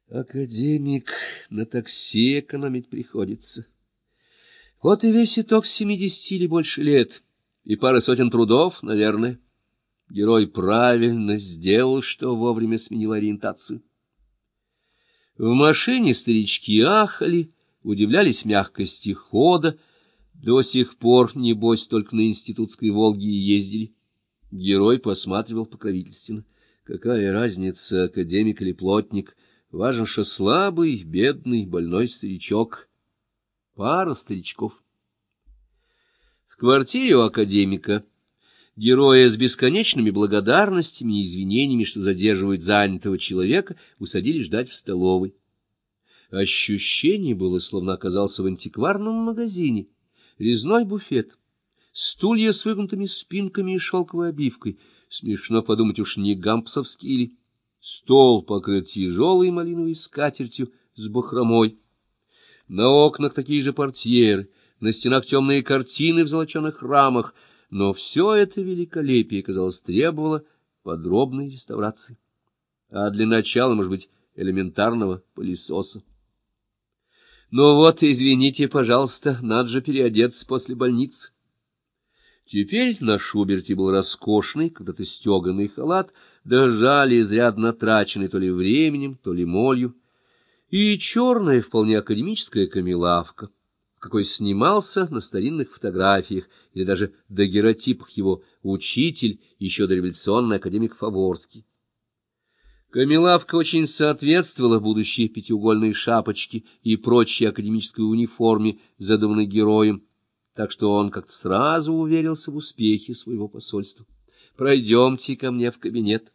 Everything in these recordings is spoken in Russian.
Академик, на такси экономить приходится. Вот и весь итог 70 или больше лет, и пара сотен трудов, наверное. Герой правильно сделал, что вовремя сменил ориентацию. В машине старички ахали, удивлялись мягкости хода. До сих пор, небось, только на институтской «Волге» и ездили. Герой посматривал покровительственно. Какая разница, академик или плотник? Важно, что слабый, бедный, больной старичок. Пара старичков. В квартире у академика героя с бесконечными благодарностями и извинениями, что задерживают занятого человека, усадили ждать в столовой. Ощущение было, словно оказался в антикварном магазине. Резной буфет, стулья с выгнутыми спинками и шелковой обивкой. Смешно подумать, уж не гампсовский ли. Стол покрыт тяжелой малиновой скатертью с бахромой. На окнах такие же портьеры, на стенах темные картины в золоченых рамах. Но все это великолепие, казалось, требовало подробной реставрации. А для начала, может быть, элементарного пылесоса. Ну вот, извините, пожалуйста, надо же переодеться после больницы. Теперь на Шуберте был роскошный, когда-то стеганый халат, да жаль, изрядно траченный то ли временем, то ли молью, и черная, вполне академическая камелавка, какой снимался на старинных фотографиях, или даже дагеротипах его учитель, еще дореволюционный академик Фаворский. Камелавка очень соответствовала будущей пятиугольной шапочке и прочей академической униформе, задуманной героем, так что он как-то сразу уверился в успехе своего посольства. «Пройдемте ко мне в кабинет».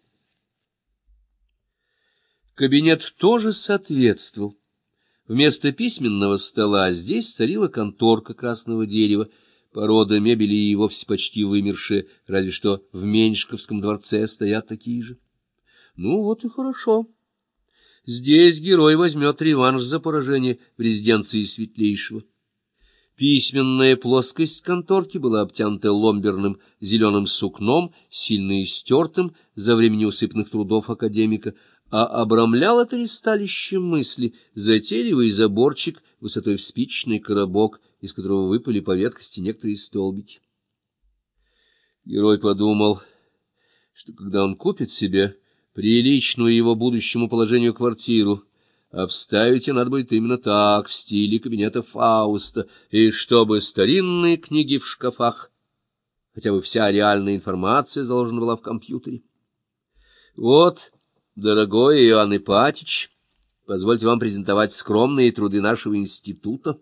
Кабинет тоже соответствовал. Вместо письменного стола здесь царила конторка красного дерева, порода мебели и вовсе почти вымершая, разве что в Меньшиковском дворце стоят такие же. Ну вот и хорошо. Здесь герой возьмет реванш за поражение в резиденции Светлейшего. Письменная плоскость конторки была обтянута ломберным зеленым сукном, сильно истертым за время неусыпных трудов академика, а обрамлял это ристалище мысли затейливый заборчик высотой в спичечный коробок, из которого выпали по веткости некоторые столбики. Герой подумал, что когда он купит себе приличную его будущему положению квартиру, обставить ее надо будет именно так, в стиле кабинета Фауста, и чтобы старинные книги в шкафах, хотя бы вся реальная информация заложена была в компьютере. Вот, дорогой Иоанн Ипатич, позвольте вам презентовать скромные труды нашего института.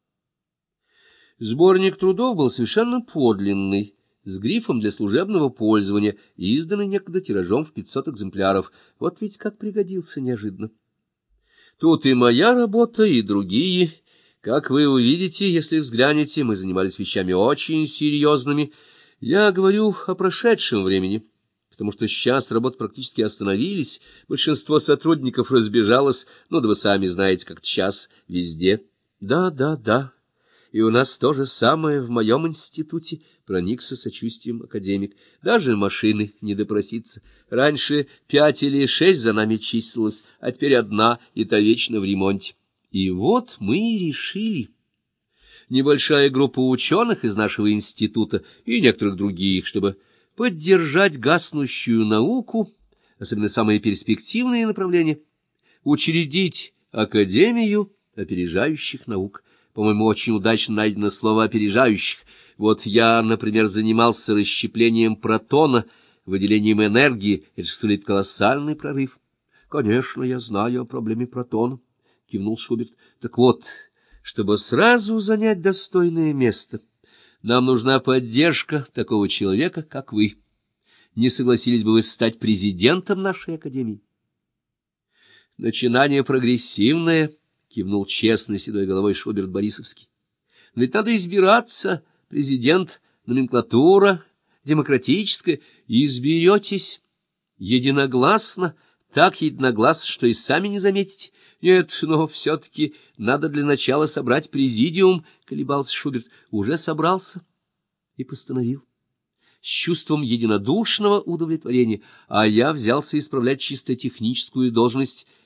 Сборник трудов был совершенно подлинный, с грифом для служебного пользования, изданный некогда тиражом в 500 экземпляров. Вот ведь как пригодился неожиданно. Тут и моя работа, и другие. Как вы увидите, если взглянете, мы занимались вещами очень серьезными. Я говорю о прошедшем времени, потому что сейчас работы практически остановились, большинство сотрудников разбежалось, ну да вы сами знаете, как сейчас везде. Да. И у нас то же самое в моем институте, проникся сочувствием академик. Даже машины не допроситься. Раньше 5 или 6 за нами числилось, а теперь 1, и та вечно в ремонте. И вот мы и решили. Небольшая группа ученых из нашего института и некоторых других, чтобы поддержать гаснущую науку, особенно самые перспективные направления, учредить Академию опережающих наук. По-моему, очень удачно найдено слово «опережающих». Вот я, например, занимался расщеплением протона, выделением энергии. Это же сулит колоссальный прорыв. — Конечно, я знаю о проблеме протона, — кивнул Шуберт. — Так вот, чтобы сразу занять достойное место, нам нужна поддержка такого человека, как вы. Не согласились бы вы стать президентом нашей академии? — Начинание прогрессивное, — кивнул честной седой головой Шуберт Борисовский. — Но ведь надо избираться, президент, номенклатура демократическая. Изберетесь единогласно, так единогласно, что и сами не заметите. Нет, но все-таки надо для начала собрать президиум, — колебался Шуберт. Уже собрался и постановил. С чувством единодушного удовлетворения, а я взялся исправлять чисто техническую должность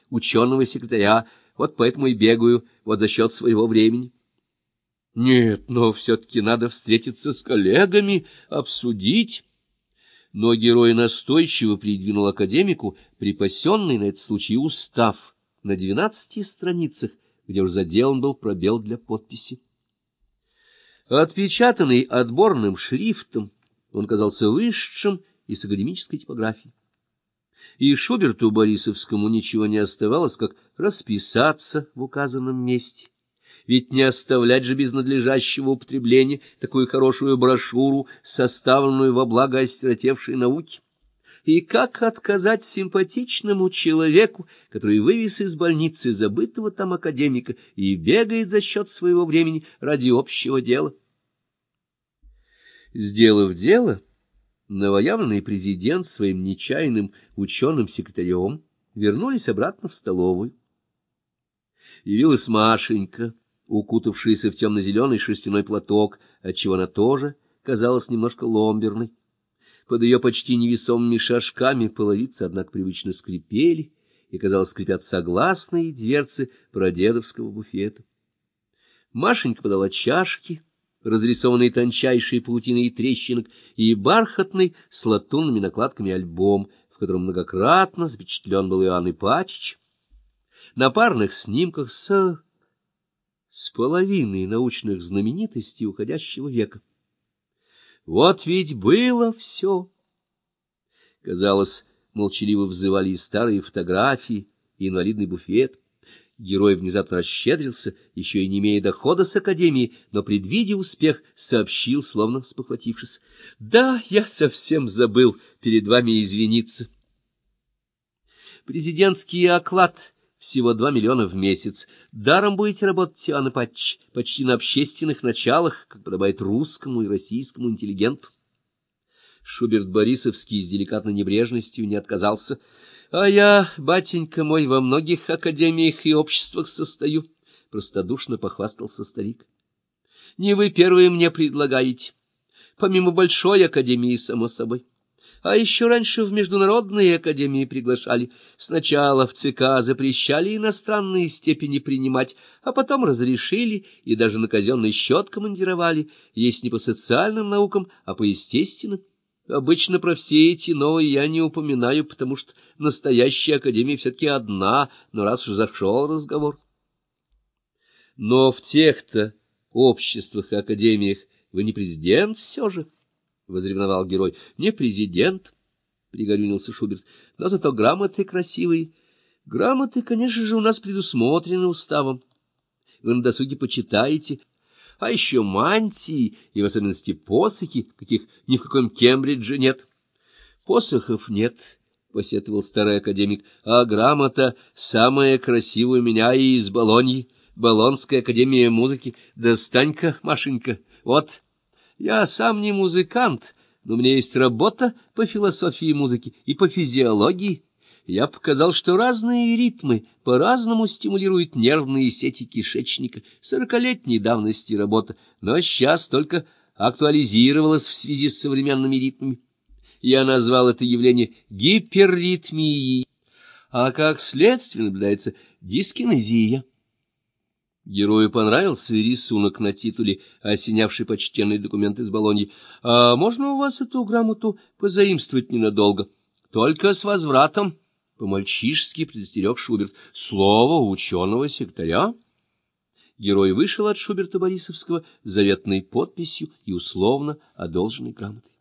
ученого-секретаря, вот поэтому и бегаю, вот за счет своего времени. Нет, но все-таки надо встретиться с коллегами, обсудить. Но герой настойчиво придвинул академику припасенный на этот случай устав на 12 страницах, где уж заделан был пробел для подписи. Отпечатанный отборным шрифтом, он казался высшим из академической типографии. И Шуберту Борисовскому ничего не оставалось, как расписаться в указанном месте. Ведь не оставлять же без надлежащего употребления такую хорошую брошюру, составленную во благо осиротевшей науки. И как отказать симпатичному человеку, который вывез из больницы забытого там академика и бегает за счет своего времени ради общего дела? Сделав дело, новоявленный президент своим нечаянным ученым-секретарем вернулись обратно в столовую. Явилась Машенька, укутавшаяся в темно-зеленый шерстяной платок, отчего она тоже казалась немножко ломберной. Под ее почти невесомыми шажками половицы, однако, привычно скрипели, и, казалось, скрипят согласные дверцы прадедовского буфета. Машенька подала чашки, разрисованный тончайшей паутиной трещинок, и бархатный с латунными накладками альбом, в котором многократно запечатлен был Иоанн Ипатьич. На парных снимках с половиной научных знаменитостей уходящего века. Вот ведь было все. Казалось, молчаливо взывали и старые фотографии, и инвалидный буфет. Герой внезапно расщедрился, еще и не имея дохода с академии, но, предвидя успех, сообщил, словно спохватившись: «Да, я совсем забыл перед вами извиниться. Президентский оклад всего 2 миллиона в месяц. Даром будете работать, Иоанн Ипатьич, почти на общественных началах, как подобает русскому и российскому интеллигенту». Шуберт Борисовский с деликатной небрежностью не отказался. «А я, батенька мой, во многих академиях и обществах состою», — простодушно похвастался старик. «Не вы первые мне предлагаете, помимо большой академии, само собой. А еще раньше в международные академии приглашали. Сначала в ЦК запрещали иностранные степени принимать, а потом разрешили и даже на казенный счет командировали, если не по социальным наукам, а по естественным. Обычно про все эти новые я не упоминаю, потому что настоящая академия все-таки одна, но раз уж зашел разговор». «Но в тех-то обществах и академиях вы не президент все же», — возревновал герой. «Не президент», — пригорюнился Шуберт, — «но зато грамоты красивые. Грамоты, конечно же, у нас предусмотрены уставом. Вы на досуге почитаете. А еще мантии, и в особенности посохи, каких ни в каком Кембридже нет». «Посохов нет», — посетовал старый академик, — «а грамота самая красивая у меня и из Болоньи, Болонская академия музыки. Достань-ка, Машенька, вот». Я сам не музыкант, но у меня есть работа по философии музыки и по физиологии. Я показал, что разные ритмы по-разному стимулируют нервные сети кишечника. 40-летней давности работа, но сейчас только актуализировалась в связи с современными ритмами. Я назвал это явление гиперритмией, а как следствие наблюдается дискинезия. Герою понравился рисунок на титуле, осенявший почтенный документ из Болоньи. «А можно у вас эту грамоту позаимствовать ненадолго?» «Только с возвратом», — по-мальчишески предостерег Шуберт. «Слово ученого-секретаря». Герой вышел от Шуберта Борисовского с заветной подписью и условно одолженной грамотой.